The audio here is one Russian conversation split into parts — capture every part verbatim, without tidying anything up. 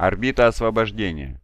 Орбита освобождения.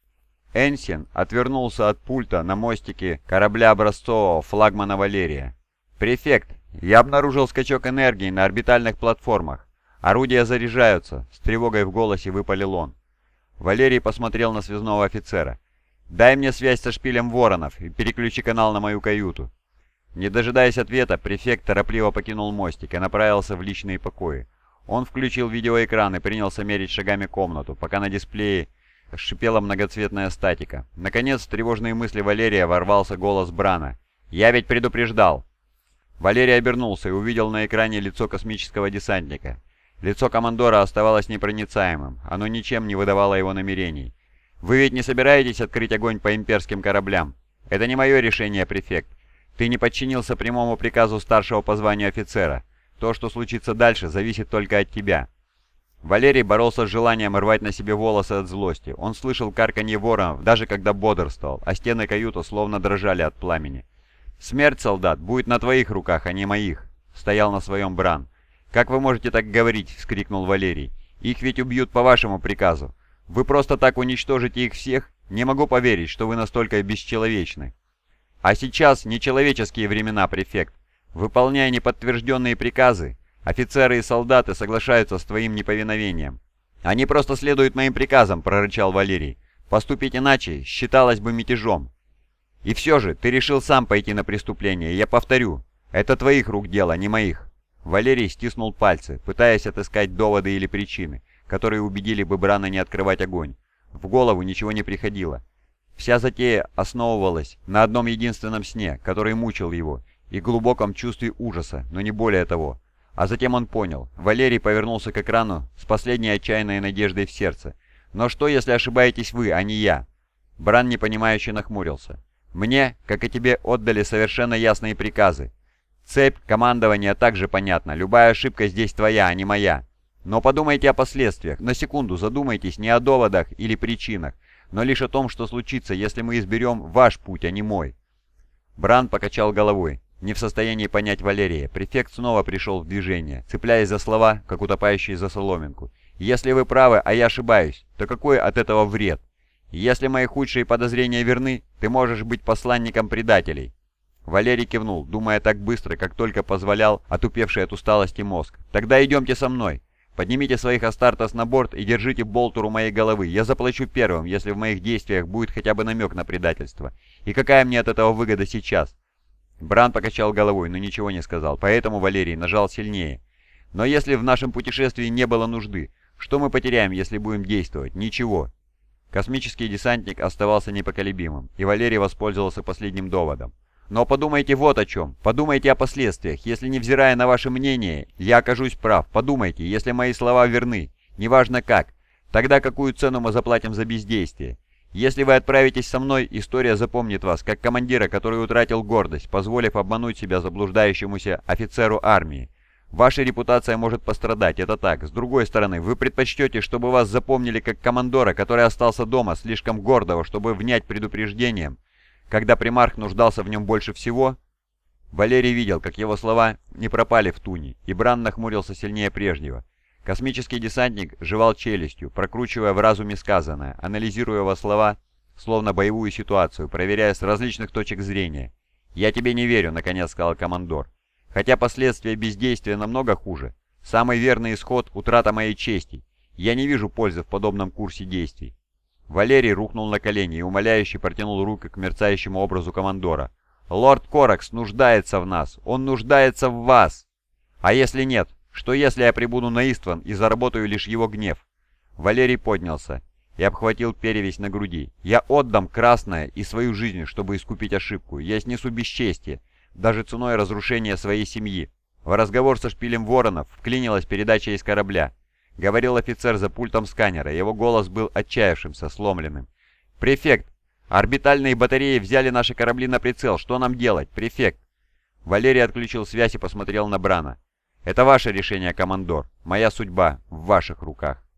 Энсин отвернулся от пульта на мостике корабля образцового флагмана «Валерия». «Префект, я обнаружил скачок энергии на орбитальных платформах. Орудия заряжаются», — с тревогой в голосе выпалил он. Валерий посмотрел на связного офицера. «Дай мне связь со шпилем Воронов и переключи канал на мою каюту». Не дожидаясь ответа, префект торопливо покинул мостик и направился в личные покои. Он включил видеоэкран и принялся мерить шагами комнату, пока на дисплее шипела многоцветная статика. Наконец, в тревожные мысли Валерия ворвался голос Брана. «Я ведь предупреждал!» Валерий обернулся и увидел на экране лицо космического десантника. Лицо командора оставалось непроницаемым, оно ничем не выдавало его намерений. «Вы ведь не собираетесь открыть огонь по имперским кораблям?» «Это не мое решение, префект. Ты не подчинился прямому приказу старшего по званию офицера. То, что случится дальше, зависит только от тебя». Валерий боролся с желанием рвать на себе волосы от злости. Он слышал карканье воронов, даже когда бодрствовал, а стены каюты словно дрожали от пламени. «Смерть, солдат, будет на твоих руках, а не моих», — стоял на своем Бран. «Как вы можете так говорить?» — вскрикнул Валерий. «Их ведь убьют по вашему приказу. Вы просто так уничтожите их всех? Не могу поверить, что вы настолько бесчеловечны». «А сейчас нечеловеческие времена, префект. Выполняя неподтвержденные приказы, офицеры и солдаты соглашаются с твоим неповиновением». «Они просто следуют моим приказам», — прорычал Валерий. «Поступить иначе считалось бы мятежом». «И все же, ты решил сам пойти на преступление, я повторю. Это твоих рук дело, не моих». Валерий стиснул пальцы, пытаясь отыскать доводы или причины, которые убедили бы Брана не открывать огонь. В голову ничего не приходило. Вся затея основывалась на одном единственном сне, который мучил его, и глубоком чувстве ужаса, но не более того. А затем он понял. Валерий повернулся к экрану с последней отчаянной надеждой в сердце. «Но что, если ошибаетесь вы, а не я?» Бран непонимающе нахмурился. «Мне, как и тебе, отдали совершенно ясные приказы. Цепь командования также понятна. Любая ошибка здесь твоя, а не моя. Но подумайте о последствиях. На секунду задумайтесь не о доводах или причинах, но лишь о том, что случится, если мы изберем ваш путь, а не мой». Бран покачал головой, не в состоянии понять Валерия. Префект снова пришел в движение, цепляясь за слова, как утопающий за соломинку. «Если вы правы, а я ошибаюсь, то какой от этого вред? Если мои худшие подозрения верны, ты можешь быть посланником предателей». Валерий кивнул, думая так быстро, как только позволял отупевший от усталости мозг. «Тогда идемте со мной. Поднимите своих Астартес на борт и держите болтер у моей головы. Я заплачу первым, если в моих действиях будет хотя бы намек на предательство. И какая мне от этого выгода сейчас?» Бран покачал головой, но ничего не сказал, поэтому Валерий нажал сильнее. «Но если в нашем путешествии не было нужды, что мы потеряем, если будем действовать? Ничего». Космический десантник оставался непоколебимым, и Валерий воспользовался последним доводом. «Но подумайте вот о чем. Подумайте о последствиях. Если, невзирая на ваше мнение, я окажусь прав, подумайте, если мои слова верны, неважно как, тогда какую цену мы заплатим за бездействие? Если вы отправитесь со мной, история запомнит вас как командира, который утратил гордость, позволив обмануть себя заблуждающемуся офицеру армии. Ваша репутация может пострадать, это так. С другой стороны, вы предпочтете, чтобы вас запомнили как командора, который остался дома, слишком гордого, чтобы внять предупреждением, когда примарх нуждался в нем больше всего?» Валерий видел, как его слова не пропали в туне, и Бран нахмурился сильнее прежнего. Космический десантник жевал челюстью, прокручивая в разуме сказанное, анализируя его слова, словно боевую ситуацию, проверяя с различных точек зрения. «Я тебе не верю», — наконец сказал командор. «Хотя последствия бездействия намного хуже. Самый верный исход — утрата моей чести. Я не вижу пользы в подобном курсе действий». Валерий рухнул на колени и умоляюще протянул руку к мерцающему образу командора. «Лорд Коракс нуждается в нас! Он нуждается в вас! А если нет? Что если я прибуду на Истван и заработаю лишь его гнев?» Валерий поднялся и обхватил перевязь на груди. «Я отдам Красное и свою жизнь, чтобы искупить ошибку. Я снесу бесчестие, даже ценой разрушения своей семьи». В разговор со шпилем Воронов вклинилась передача из корабля. Говорил офицер за пультом сканера, его голос был отчаявшимся, сломленным. «Префект, орбитальные батареи взяли наши корабли на прицел. Что нам делать, префект?» Валерий отключил связь и посмотрел на Брана. «Это ваше решение, командор. Моя судьба в ваших руках».